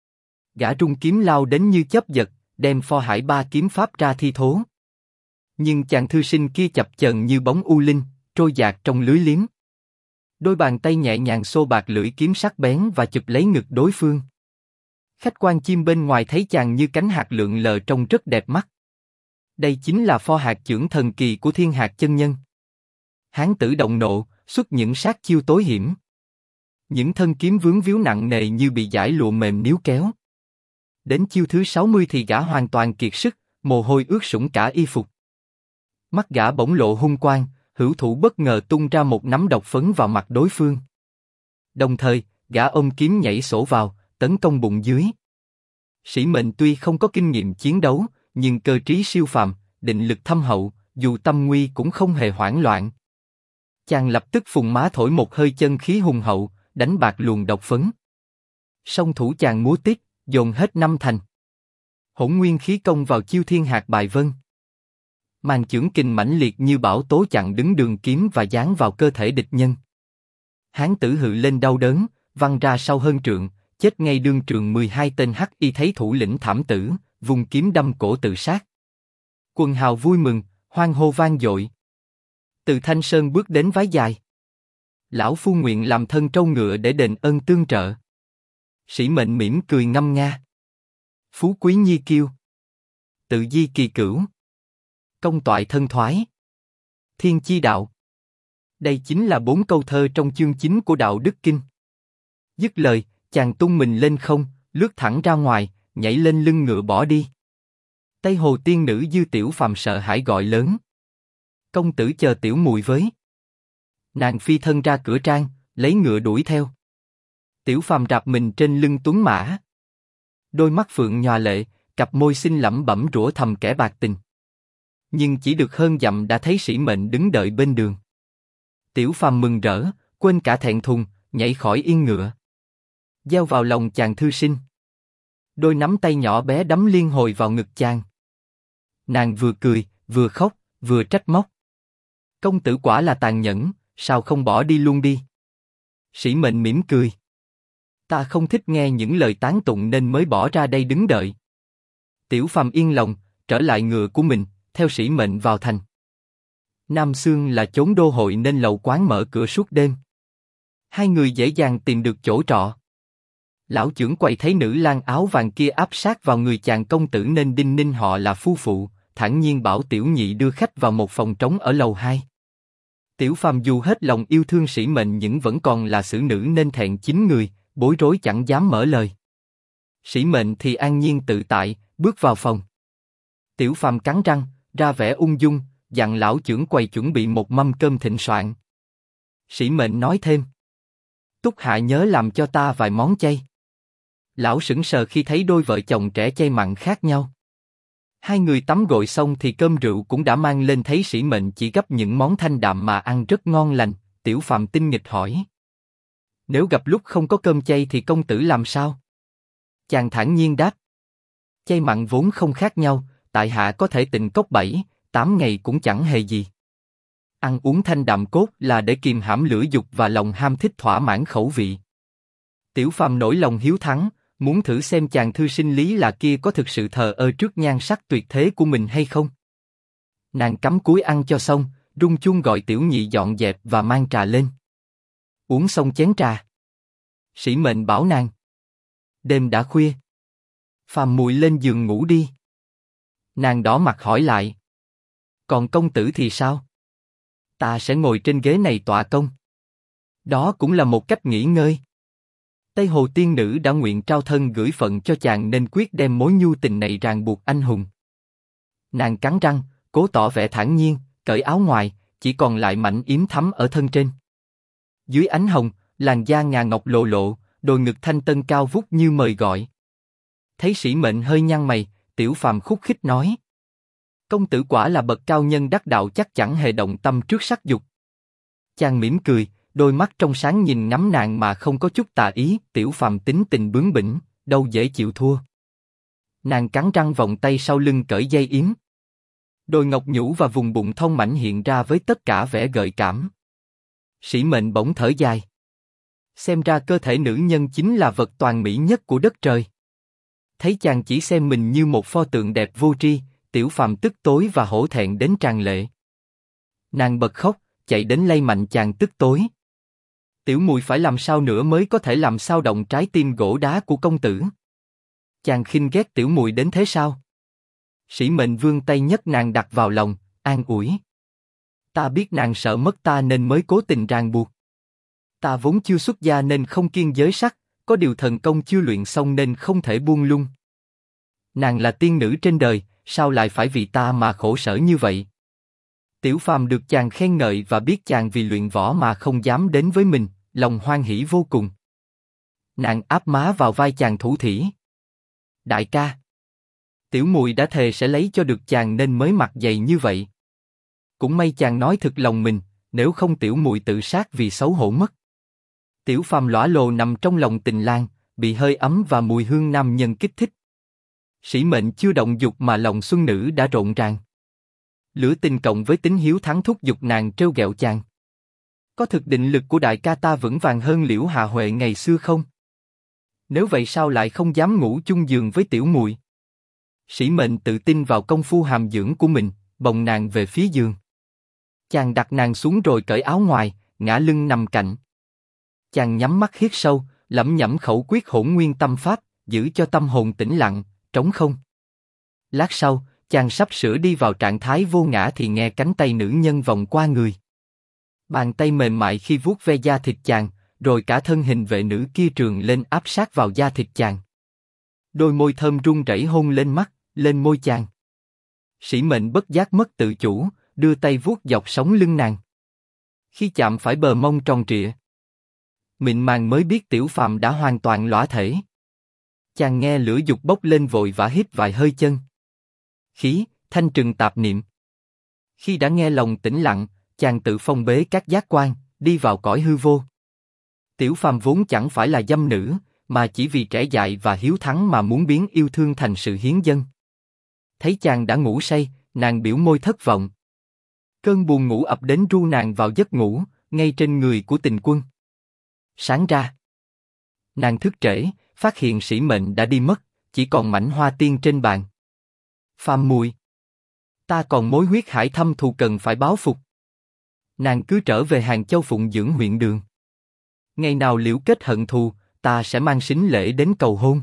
Gã rung kiếm lao đến như chớp giật, đem Phò Hải 3 kiếm pháp ra thi thố. Nhưng chàng thư sinh kia chập chờn như bóng u linh, trôi dạt trong lưới liếm. Đôi bàn tay nhẹ nhàng xô bạc lưỡi kiếm sắc bén và chụp lấy ngực đối phương. Khách quan chim bên ngoài thấy chàng như cánh hạt lượn lờ trông rất đẹp mắt. Đây chính là Pho Hạt Chưởng thần kỳ của Thiên Hạt chân nhân. Hán tử động nộ, xuất những sát chiêu tối hiểm. Những thân kiếm vướng víu nặng nề như bị dải lụa mềm níu kéo. Đến chiêu thứ 60 thì gã hoàn toàn kiệt sức, mồ hôi ướt sũng cả y phục. Mắt gã bỗng lộ hung quang, hữu thủ bất ngờ tung ra một nắm độc phấn vào mặt đối phương. Đồng thời, gã ôm kiếm nhảy sổ vào, tấn công bụng dưới. Sĩ Mệnh tuy không có kinh nghiệm chiến đấu, nhưng cơ trí siêu phàm, định lực thâm hậu, dù tâm nguy cũng không hề hoảng loạn. Chàng lập tức phùng má thổi một hơi chân khí hùng hậu, đánh bạc luồng độc phấn. Song thủ chàng múa tiếp, dồn hết năm thành. Hỗn nguyên khí công vào chiêu thiên hạt bài vân. Màn chưởng kình mãnh liệt như bão tố chặn đứng đường kiếm và giáng vào cơ thể địch nhân. Hán tử hự lên đau đớn, văng ra sau hơn trượng, chết ngay đương trường 12 tên hắc y thấy thủ lĩnh thảm tử, vùng kiếm đâm cổ tự sát. Quần hào vui mừng, hoan hô vang dội. Từ Thanh Sơn bước đến vái dài. Lão phu nguyện làm thân trâu ngựa để đền ơn tương trợ. Sĩ mệnh mỉm cười ngâm nga. Phú quý nhi kiêu. Tự di kỳ cửu. Công toại thân thoái. Thiên chi đạo. Đây chính là 4 câu thơ trong chương 9 của Đạo Đức Kinh. Dứt lời, chàng tung mình lên không, lướt thẳng ra ngoài, nhảy lên lưng ngựa bỏ đi. Tây Hồ tiên nữ Dư Tiểu Phàm sợ hãi gọi lớn. Công tử chờ tiểu mùi với. Nàng phi thân ra cửa trang, lấy ngựa đuổi theo. Tiểu Phàm rạp mình trên lưng tuấn mã. Đôi mắt phượng nhòa lệ, cặp môi xinh lẩm bẩm rủa thầm kẻ bạc tình. Nhưng chỉ được hơn dặm đã thấy Sĩ Mệnh đứng đợi bên đường. Tiểu Phàm mừng rỡ, quên cả thẹn thùng, nhảy khỏi yên ngựa. Gieo vào lòng chàng thư sinh. Đôi nắm tay nhỏ bé đắm liên hồi vào ngực chàng. Nàng vừa cười, vừa khóc, vừa trách móc. Công tử quả là tàn nhẫn, sao không bỏ đi luôn đi? Sĩ Mệnh mỉm cười. Ta không thích nghe những lời tán tụng nên mới bỏ ra đây đứng đợi. Tiểu Phàm yên lòng, trở lại ngựa của mình, theo Sĩ Mệnh vào thành. Nam Xương là chốn đô hội nên lầu quán mở cửa suốt đêm. Hai người dễ dàng tìm được chỗ trọ. Lão chưởng quầy thấy nữ lang áo vàng kia áp sát vào người chàng công tử nên đinh ninh họ là phu phụ, thản nhiên bảo tiểu nhị đưa khách vào một phòng trống ở lầu 2. Tiểu Phàm dù hết lòng yêu thương Sĩ Mệnh nhưng vẫn còn là xử nữ nên thẹn chín người, bối rối chẳng dám mở lời. Sĩ Mệnh thì an nhiên tự tại, bước vào phòng. Tiểu Phàm cắn răng, ra vẻ ung dung, dặn lão chưởng quầy chuẩn bị một mâm cơm thịnh soạn. Sĩ Mệnh nói thêm. Túc hạ nhớ làm cho ta vài món chay. Lão sững sờ khi thấy đôi vợ chồng trẻ chay mặn khác nhau. Hai người tắm gội xong thì cơm rượu cũng đã mang lên, thấy Sĩ Mệnh chỉ gấp những món thanh đạm mà ăn rất ngon lành. Tiểu Phàm tinh nghịch hỏi. Nếu gặp lúc không có cơm chay thì công tử làm sao? Chàng thản nhiên đáp. Chay mặn vốn không khác nhau, tại hạ có thể tịnh cốc 7-8 ngày cũng chẳng hề gì. Ăn uống thanh đạm cốt là để kìm hãm lửa dục và lòng ham thích thỏa mãn khẩu vị. Tiểu Phàm nổi lòng hiếu thắng, muốn thử xem chàng thư sinh Lý là kia có thực sự thờ ơ trước nhan sắc tuyệt thế của mình hay không. Nàng cắm cúi ăn cho xong, rung chuông gọi tiểu nhị dọn dẹp và mang trà lên. Uống xong chén trà, Sĩ Mệnh bảo nàng. Đêm đã khuya. Phàm muội lên giường ngủ đi. Nàng đỏ mặt hỏi lại. Còn công tử thì sao? Ta sẽ ngồi trên ghế này tọa công. Đó cũng là một cách nghỉ ngơi. Tây Hồ tiên nữ đã nguyện trao thân gửi phận cho chàng nên quyết đem mối nhu tình này ràng buộc anh hùng. Nàng cắn răng, cố tỏ vẻ thản nhiên, cởi áo ngoài, chỉ còn lại mảnh yếm thắm ở thân trên. Dưới ánh hồng, làn da ngà ngọc lộ lộ, đôi ngực thanh tân cao vút như mời gọi. Thấy Sĩ Mệnh hơi nhăn mày, Tiểu Phàm khúc khích nói. Công tử quả là bậc cao nhân đắc đạo, chắc chẳng hề động tâm trước sắc dục. Chàng mỉm cười, đôi mắt trong sáng nhìn ngắm nàng mà không có chút tà ý. Tiểu Phàm tính tình bướng bỉnh, đâu dễ chịu thua. Nàng cắn răng vòng tay sau lưng cởi dây yếm. Đôi ngọc nhũ và vùng bụng thon mảnh hiện ra với tất cả vẻ gợi cảm. Sĩ Mệnh bỗng thở dài. Xem ra cơ thể nữ nhân chính là vật toàn mỹ nhất của đất trời. Thấy chàng chỉ xem mình như một pho tượng đẹp vô tri, Tiểu Phàm tức tối và hổ thẹn đến tràn lệ. Nàng bật khóc, chạy đến lay mạnh chàng tức tối. Tiểu muội phải làm sao nữa mới có thể làm sao động trái tim gỗ đá của công tử? Chàng khinh ghét tiểu muội đến thế sao? Sĩ Mệnh vươn tay nhấc nàng đặt vào lòng, an ủi. Ta biết nàng sợ mất ta nên mới cố tình ràng buộc. Ta vốn chưa xuất gia nên không kiêng giới sắc, có điều thần công chưa luyện xong nên không thể buông lung. Nàng là tiên nữ trên đời, sao lại phải vì ta mà khổ sở như vậy? Tiểu Phàm được chàng khen ngợi và biết chàng vì luyện võ mà không dám đến với mình, lòng hoan hỉ vô cùng. Nàng áp má vào vai chàng thủ thỉ. Đại ca. Tiểu Mùi đã thề sẽ lấy cho được chàng nên mới mặc dày như vậy. Cũng may chàng nói thực lòng mình, nếu không Tiểu Mùi tự sát vì xấu hổ mất. Tiểu Phàm lõa lồ nằm trong lòng Tình Lang, bị hơi ấm và mùi hương nam nhân kích thích. Sĩ mệnh chưa động dục mà lòng xuân nữ đã rộn ràng. Lửa tình cộng với tính hiếu thắng thúc giục nàng trêu ghẹo chàng. Có thực định lực của đại ca ta vững vàng hơn Liễu Hạ Huệ ngày xưa không? Nếu vậy sao lại không dám ngủ chung giường với Tiểu Mùi? Sĩ mệnh tự tin vào công phu hàm dưỡng của mình, bồng nàng về phía giường. Chàng đặt nàng xuống rồi cởi áo ngoài, ngã lưng nằm cạnh. Chàng nhắm mắt hít sâu, lẩm nhẩm khẩu quyết Hỗn Nguyên Tâm Pháp, giữ cho tâm hồn tĩnh lặng, trống không. Lát sau, chàng sắp sửa đi vào trạng thái vô ngã thì nghe cánh tay nữ nhân vòng qua người. Bàn tay mềm mại khi vuốt ve da thịt chàng, rồi cả thân hình vệ nữ kia trườn lên áp sát vào da thịt chàng. Đôi môi thơm run rẩy hôn lên mắt, lên môi chàng. Sĩ mệnh bất giác mất tự chủ, đưa tay vuốt dọc sống lưng nàng. Khi chạm phải bờ mông tròn trịa, mịn màng mới biết Tiểu Phàm đã hoàn toàn lõa thể. Chàng nghe lửa dục bốc lên vội vã hít vài hơi chân. Khí, thanh trừng tạp niệm. Khi đã nghe lòng tĩnh lặng, chàng tự phong bế các giác quan, đi vào cõi hư vô. Tiểu Phàm vốn chẳng phải là dâm nữ, mà chỉ vì trẻ dại và hiếu thắng mà muốn biến yêu thương thành sự hiến dâng. Thấy chàng đã ngủ say, nàng biểu môi thất vọng. Cơn buồn ngủ ập đến ru nàng vào giấc ngủ, ngay trên người của Tình Quân. Sáng ra, nàng thức trễ, phát hiện Sĩ mệnh đã đi mất, chỉ còn mảnh hoa tiên trên bàn. Phàm Mùi, ta còn mối huyết hải thâm thù cần phải báo phục. Nàng cứ trở về Hàng Châu phụng dưỡng huyện đường. Ngày nào liễu kết hận thù, ta sẽ mang sính lễ đến cầu hôn.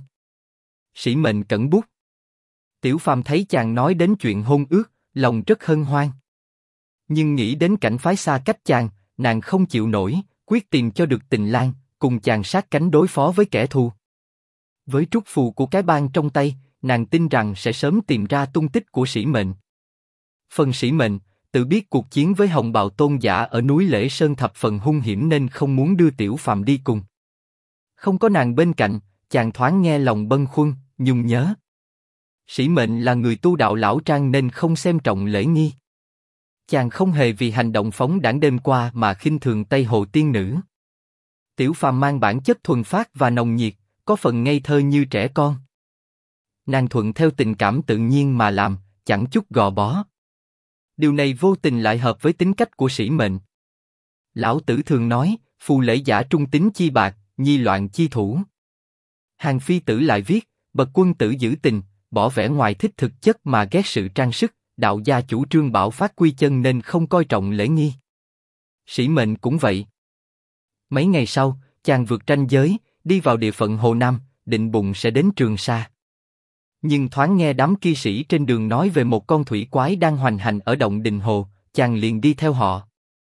Sĩ mệnh cẩn bút. Tiểu Phàm thấy chàng nói đến chuyện hôn ước, lòng rất hân hoan. Nhưng nghĩ đến cảnh phái xa cách chàng, nàng không chịu nổi, quyết tìm cho được Tình Lang, cùng chàng sát cánh đối phó với kẻ thù. Với trúc phù của cái bang trong tay, nàng tin rằng sẽ sớm tìm ra tung tích của Sĩ mệnh. Phần Sĩ mệnh, tự biết cuộc chiến với Hồng Bào Tôn giả ở núi Lễ Sơn thập phần hung hiểm nên không muốn đưa Tiểu Phàm đi cùng. Không có nàng bên cạnh, chàng thoáng nghe lòng bâng khuâng, nhung nhớ. Sĩ mệnh là người tu đạo lão trang nên không xem trọng lễ nghi. Chàng không hề vì hành động phóng đãng đêm qua mà khinh thường Tây Hồ tiên nữ. Tiểu Phàm mang bản chất thuần phát và nồng nhiệt, có phần ngây thơ như trẻ con. Nàng thuận theo tình cảm tự nhiên mà làm, chẳng chút gò bó. Điều này vô tình lại hợp với tính cách của Sĩ mệnh. Lão Tử thường nói, phù lễ giả trung tín chi bạc, nhi loạn chi thủ. Hàng Phi Tử lại viết, bậc quân tử giữ tình, bỏ vẻ ngoài thích thực chất mà ghét sự trang sức, đạo gia chủ trương bảo phát quy chân nên không coi trọng lễ nghi. Sĩ mệnh cũng vậy. Mấy ngày sau, chàng vượt ranh giới, đi vào địa phận Hồ Nam, định bụng sẽ đến Trường Sa. Nhưng thoáng nghe đám kia sĩ trên đường nói về một con thủy quái đang hoành hành ở động Đình Hồ, chàng liền đi theo họ.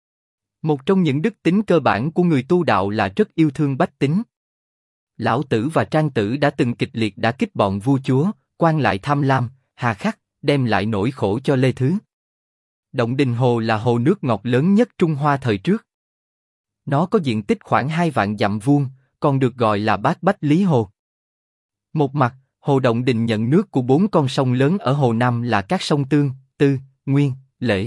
Một trong những đức tính cơ bản của người tu đạo là rất yêu thương bách tính. Lão Tử và Trang Tử đã từng kịch liệt đả kích bọn vua chúa, quan lại tham lam, hà khắc, đem lại nỗi khổ cho Lê Thứ. Động Đình Hồ là hồ nước ngọt lớn nhất Trung Hoa thời trước. Nó có diện tích khoảng 2 vạn dặm vuông, còn được gọi là Bát Bách Lý Hồ. Một mặt, hồ Động Đình nhận nước của 4 con sông lớn ở Hồ Nam là các sông Tương, Tư, Nguyên, Lễ.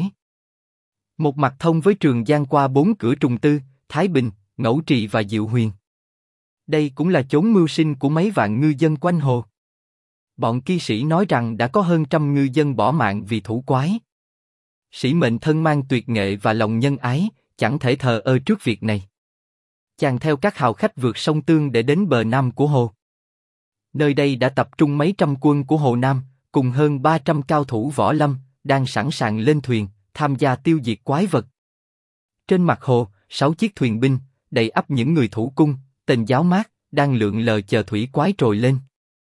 Một mặt thông với Trường Giang qua 4 cửa Trùng Tư, Thái Bình, Ngẫu Trì và Diệu Huyền. Đây cũng là chốn mưu sinh của mấy vạn ngư dân quanh hồ. Bọn kia sĩ nói rằng đã có hơn 100 ngư dân bỏ mạng vì thủ quái. Sĩ mệnh thân mang tuyệt nghệ và lòng nhân ái, chẳng thể thờ ơ trước việc này. Chàng theo các hào khách vượt sông Tương để đến bờ nam của hồ. Nơi đây đã tập trung mấy trăm quân của Hồ Nam, cùng hơn 300 cao thủ võ lâm, đang sẵn sàng lên thuyền, tham gia tiêu diệt quái vật. Trên mặt hồ, 6 chiếc thuyền binh, đầy ắp những người thủ cung, tên giáo mát, đang lượn lờ chờ thủy quái trồi lên.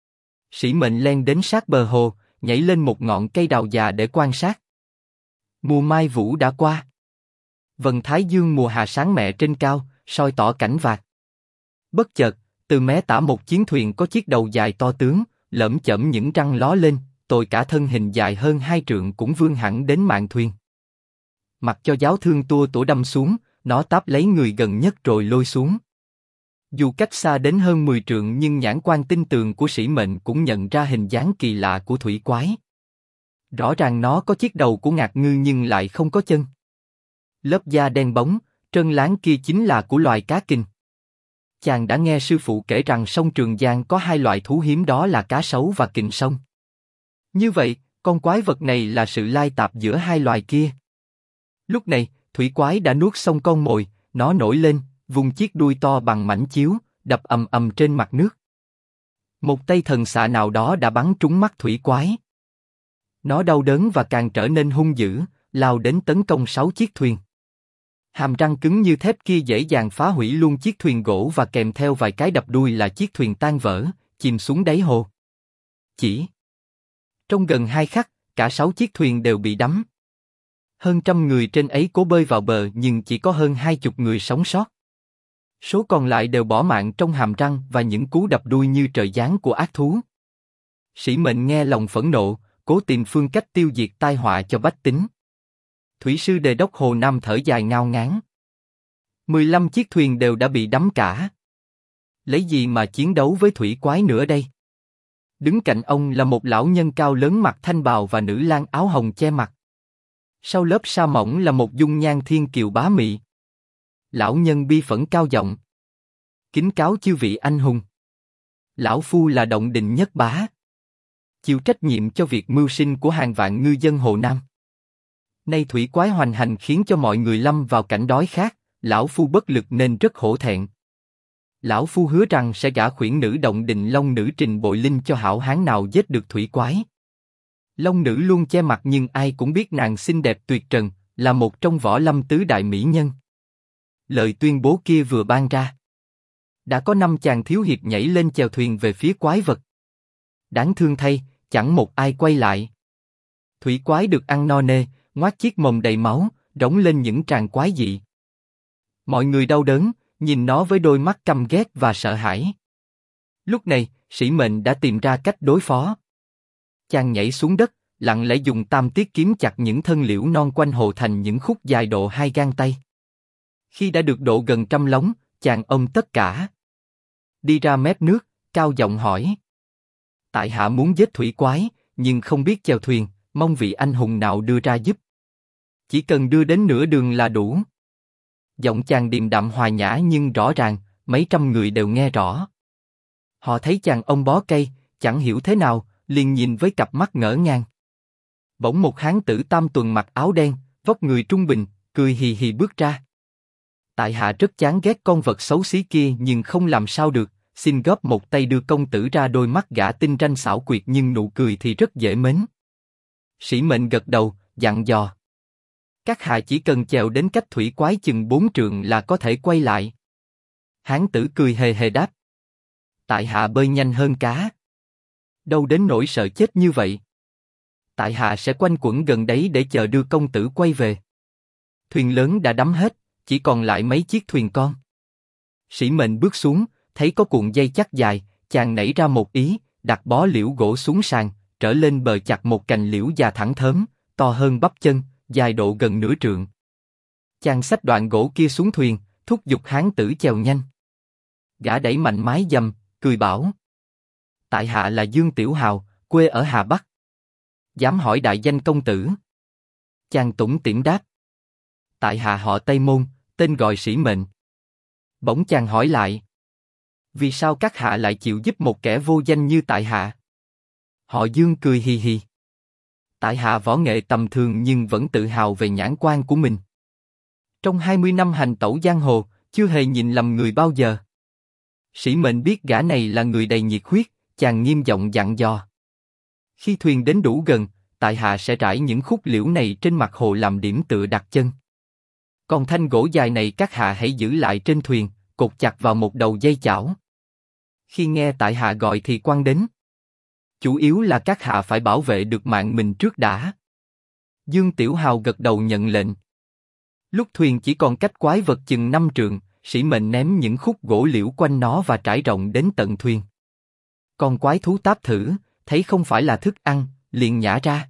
Sĩ mệnh len đến sát bờ hồ, nhảy lên một ngọn cây đào già để quan sát. Mùa mai vũ đã qua. Vầng thái dương mùa hạ sáng mẹ trên cao, soi tỏ cảnh vạc. Bất chợt, từ mé tả một chiến thuyền có chiếc đầu dài to tướng, lởm chởm những răng ló lên, tôi cả thân hình dài hơn 2 trượng cũng vươn hẳn đến mạn thuyền. Mặc cho giáo thương tua tủa đâm xuống, nó táp lấy người gần nhất rồi lôi xuống. Dù cách xa đến hơn 10 trượng nhưng nhãn quan tinh tường của Sĩ Mệnh cũng nhận ra hình dáng kỳ lạ của thủy quái. Rõ ràng nó có chiếc đầu của ngạc ngư nhưng lại không có chân. Lớp da đen bóng, trơn láng kia chính là của loài cá kình. Chàng đã nghe sư phụ kể rằng sông Trường Giang có hai loại thú hiếm, đó là cá sấu và kình sông. Như vậy, con quái vật này là sự lai tạp giữa hai loài kia. Lúc này, thủy quái đã nuốt xong con mồi, nó nổi lên, vùng chiếc đuôi to bằng mảnh chiếu, đập ầm ầm trên mặt nước. Một tay thần xạ nào đó đã bắn trúng mắt thủy quái. Nó đau đớn và càng trở nên hung dữ, lao đến tấn công 6 chiếc thuyền. Hàm răng cứng như thép kia dễ dàng phá hủy luôn chiếc thuyền gỗ và kèm theo vài cái đập đuôi là chiếc thuyền tan vỡ, chìm xuống đáy hồ. Chỉ trong gần 2 khắc, cả 6 chiếc thuyền đều bị đắm. Hơn 100 người trên ấy cố bơi vào bờ nhưng chỉ có hơn 20 người sống sót. Số còn lại đều bỏ mạng trong hàm răng và những cú đập đuôi như trời giáng của ác thú. Sĩ Mệnh nghe lòng phẫn nộ, cố tìm phương cách tiêu diệt tai họa cho bách tính. Thủy sư Đề đốc Hồ Nam thở dài ngao ngán. 15 chiếc thuyền đều đã bị đắm cả. Lấy gì mà chiến đấu với thủy quái nữa đây? Đứng cạnh ông là một lão nhân cao lớn mặc thanh bào và nữ lang áo hồng che mặt. Sau lớp sa mỏng là một dung nhan thiên kiều bá mị. Lão nhân bi phẫn cao giọng. Kính cáo chư vị anh hùng. Lão phu là Động Đình Nhất Bá, chịu trách nhiệm cho việc mưu sinh của hàng vạn ngư dân Hồ Nam. Nay thủy quái hoành hành khiến cho mọi người lâm vào cảnh đói khát, lão phu bất lực nên rất hổ thẹn. Lão phu hứa rằng sẽ gả khuyển nữ Động Đình Long Nữ Trình Bội Linh cho hảo hán nào giết được thủy quái. Long Nữ luôn che mặt nhưng ai cũng biết nàng xinh đẹp tuyệt trần, là một trong võ lâm tứ đại mỹ nhân. Lời tuyên bố kia vừa ban ra, đã có 5 chàng thiếu hiệp nhảy lên chèo thuyền về phía quái vật. Đáng thương thay, chẳng một ai quay lại. Thủy quái được ăn no nê, ngoác chiếc mồm đầy máu, rống lên những tràng quái dị. Mọi người đau đớn, nhìn nó với đôi mắt căm ghét và sợ hãi. Lúc này, Sĩ Mệnh đã tìm ra cách đối phó. Chàng nhảy xuống đất, lặng lẽ dùng tam tiết kiếm chặt những thân liễu non quanh hồ thành những khúc dài độ 2 gang tay. Khi đã được độ gần 100 lóng, chàng ôm tất cả. Đi ra mép nước, cao giọng hỏi. Tại hạ muốn giết thủy quái, nhưng không biết chèo thuyền, mong vị anh hùng nào đưa ra giúp. Chỉ cần đưa đến nửa đường là đủ. Giọng chàng điềm đạm hòa nhã nhưng rõ ràng, mấy trăm người đều nghe rõ. Họ thấy chàng ông bó cây, chẳng hiểu thế nào, liền nhìn với cặp mắt ngỡ ngàng. Bỗng một hán tử tam tuần mặc áo đen, vóc người trung bình, cười hì hì bước ra. Tại hạ rất chán ghét con vật xấu xí kia nhưng không làm sao được, xin góp một tay đưa công tử ra. Đôi mắt gã tinh ranh xảo quyệt nhưng nụ cười thì rất dễ mến. Sĩ Mệnh gật đầu, dặn dò. Các hạ chỉ cần chèo đến cách thủy quái chừng 4 trượng là có thể quay lại. Hán tử cười hề hề đáp. Tại hạ bơi nhanh hơn cá. Đâu đến nỗi sợ chết như vậy. Tại hạ sẽ quanh quẩn gần đấy để chờ đưa công tử quay về. Thuyền lớn đã đắm hết, chỉ còn lại mấy chiếc thuyền con. Sĩ Mệnh bước xuống, thấy có cuộn dây chắc dài, chàng nảy ra một ý, đặt bó liễu gỗ xuống sàn, trở lên bờ chặt một cành liễu già thẳng thớm, to hơn bắp chân, dài độ gần nửa trượng. Chàng xách đoạn gỗ kia xuống thuyền, thúc giục hán tử chèo nhanh. Gã đẩy mạnh mái dầm, cười bảo. Tại hạ là Dương Tiểu Hào, quê ở Hà Bắc. Dám hỏi đại danh công tử? Chàng tủm tỉm đáp. Tại hạ họ Tây Môn, tên gọi Sĩ Mệnh. Bỗng chàng hỏi lại. Vì sao các hạ lại chịu giúp một kẻ vô danh như tại hạ? Họ Dương cười hì hì. Tại hạ võ nghệ tầm thường nhưng vẫn tự hào về nhãn quan của mình. Trong 20 năm hành tẩu giang hồ, chưa hề nhìn lầm người bao giờ. Sĩ Mệnh biết gã này là người đầy nhiệt huyết, chàng nghiêm giọng dặn dò. Khi thuyền đến đủ gần, tại hạ sẽ rải những khúc liễu này trên mặt hồ làm điểm tựa đặt chân. Còn thanh gỗ dài này các hạ hãy giữ lại trên thuyền, cột chặt vào một đầu dây chảo. Khi nghe tại hạ gọi thì quăng đến. Chủ yếu là các hạ phải bảo vệ được mạng mình trước đã. Dương Tiểu Hào gật đầu nhận lệnh. Lúc thuyền chỉ còn cách quái vật chừng 5 trượng, Sĩ Mệnh ném những khúc gỗ liễu quanh nó và trải rộng đến tận thuyền. Con quái thú táp thử, thấy không phải là thức ăn, liền nhả ra.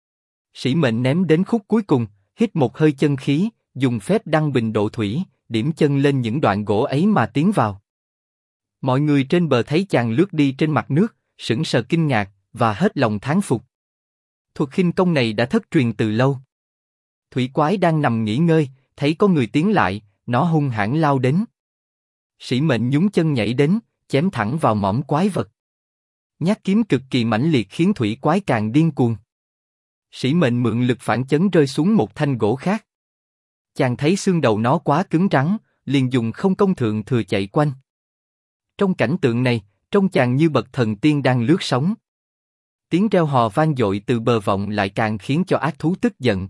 Sĩ Mệnh ném đến khúc cuối cùng, hít một hơi chân khí, dùng phép đăng bình độ thủy, điểm chân lên những đoạn gỗ ấy mà tiến vào. Mọi người trên bờ thấy chàng lướt đi trên mặt nước, sững sờ kinh ngạc và hết lòng thán phục. Thuật khinh công này đã thất truyền từ lâu. Thủy quái đang nằm nghỉ ngơi, thấy có người tiến lại, nó hung hãn lao đến. Sĩ mệnh nhún chân nhảy đến, chém thẳng vào mỏm quái vật. Nhát kiếm cực kỳ mãnh liệt khiến thủy quái càng điên cuồng. Sĩ mệnh mượn lực phản chấn rơi xuống một thanh gỗ khác. Chàng thấy xương đầu nó quá cứng rắn, liền dùng không công thượng thừa chạy quanh. Trong cảnh tượng này, trông chàng như bậc thần tiên đang lướt sóng. Tiếng reo hò vang dội từ bờ vọng lại càng khiến cho ác thú tức giận.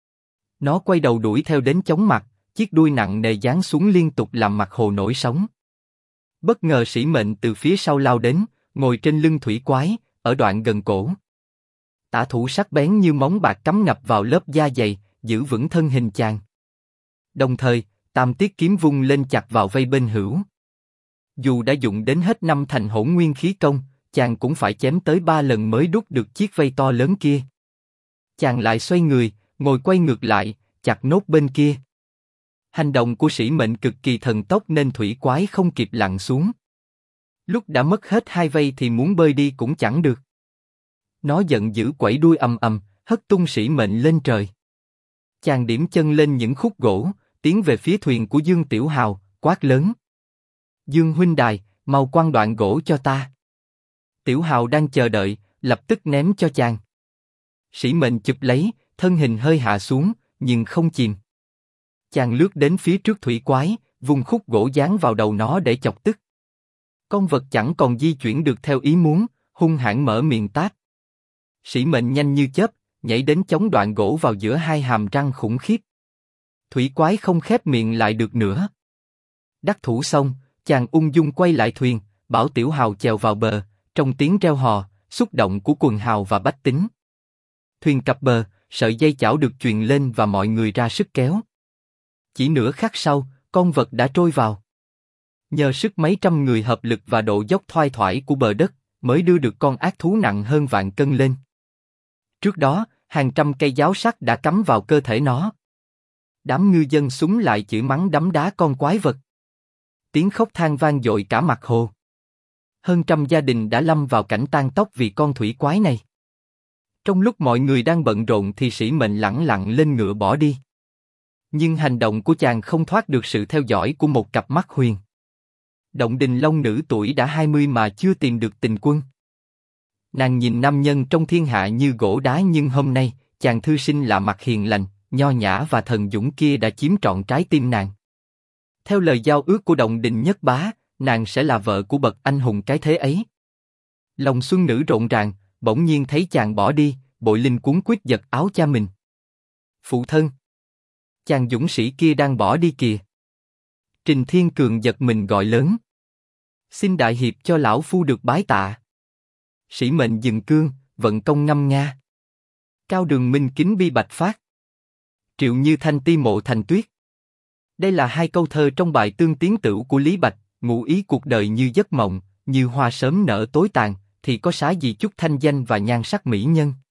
Nó quay đầu đuổi theo đến chóng mặt, chiếc đuôi nặng nề giáng xuống liên tục làm mặt hồ nổi sóng. Bất ngờ sĩ mệnh từ phía sau lao đến, ngồi trên lưng thủy quái, ở đoạn gần cổ. Tả thủ sắc bén như móng bạc cắm ngập vào lớp da dày, giữ vững thân hình chàng. Đồng thời, tam tiết kiếm vung lên chặt vào vây bên hữu. Dù đã dụng đến hết 5 thành hỗn nguyên khí công, chàng cũng phải chém tới 3 lần mới đúc được chiếc vây to lớn kia. Chàng lại xoay người, ngồi quay ngược lại, chặt nốt bên kia. Hành động của sĩ mệnh cực kỳ thần tốc nên thủy quái không kịp lặn xuống. Lúc đã mất hết 2 vây thì muốn bơi đi cũng chẳng được. Nó giận dữ quẩy đuôi ầm ầm, hất tung sĩ mệnh lên trời. Chàng điểm chân lên những khúc gỗ, tiến về phía thuyền của Dương Tiểu Hào, quát lớn: Dương huynh đài, mau quăng đoạn gỗ cho ta. Tiểu Hào đang chờ đợi, lập tức ném cho chàng. Sĩ mệnh chụp lấy, thân hình hơi hạ xuống, nhưng không chìm. Chàng lướt đến phía trước thủy quái, vùng khúc gỗ giáng vào đầu nó để chọc tức. Con vật chẳng còn di chuyển được theo ý muốn, hung hãn mở miệng táp. Sĩ mệnh nhanh như chớp, nhảy đến chống đoạn gỗ vào giữa hai hàm răng khủng khiếp. Thủy quái không khép miệng lại được nữa. Đắc thủ xong, chàng ung dung quay lại thuyền, bảo Tiểu Hào chèo vào bờ, trong tiếng reo hò, xúc động của quần hào và bách tính. Thuyền cập bờ, sợi dây chảo được chuyền lên và mọi người ra sức kéo. Chỉ nửa khắc sau, con vật đã trôi vào. Nhờ sức mấy trăm người hợp lực và độ dốc thoai thoải của bờ đất, mới đưa được con ác thú nặng hơn vạn cân lên. Trước đó, hàng trăm cây giáo sắt đã cắm vào cơ thể nó. Đám ngư dân súng lại chửi mắng đấm đá con quái vật. Tiếng khóc than vang dội cả mặt hồ. Hơn trăm gia đình đã lâm vào cảnh tang tóc vì con thủy quái này. Trong lúc mọi người đang bận rộn thì sĩ mệnh lẳng lặng lên ngựa bỏ đi. Nhưng hành động của chàng không thoát được sự theo dõi của một cặp mắt huyền. Động Đình Long nữ tuổi đã 20 mà chưa tìm được tình quân. Nàng nhìn nam nhân trong thiên hạ như gỗ đá, nhưng hôm nay, chàng thư sinh lạ mặt hiền lành, nho nhã và thần dũng kia đã chiếm trọn trái tim nàng. Theo lời giao ước của Động Đình Nhất Bá, nàng sẽ là vợ của bậc anh hùng cái thế ấy. Lòng xuân nữ rộn ràng, bỗng nhiên thấy chàng bỏ đi, Bội Linh cuống quýt giật áo cha mình. Phụ thân! Chàng dũng sĩ kia đang bỏ đi kìa. Trình Thiên Cường giật mình gọi lớn. Xin đại hiệp cho lão phu được bái tạ. Sĩ mệnh dừng cương, vận công ngâm nga. Cao Đường Minh kính bi bạch phát. Triệu Như Thanh ti mộ thành tuyết. Đây là hai câu thơ trong bài Tương Tiến Tửu của Lý Bạch, ngụ ý cuộc đời như giấc mộng, như hoa sớm nở tối tàn, thì có xá gì chút thanh danh và nhan sắc mỹ nhân.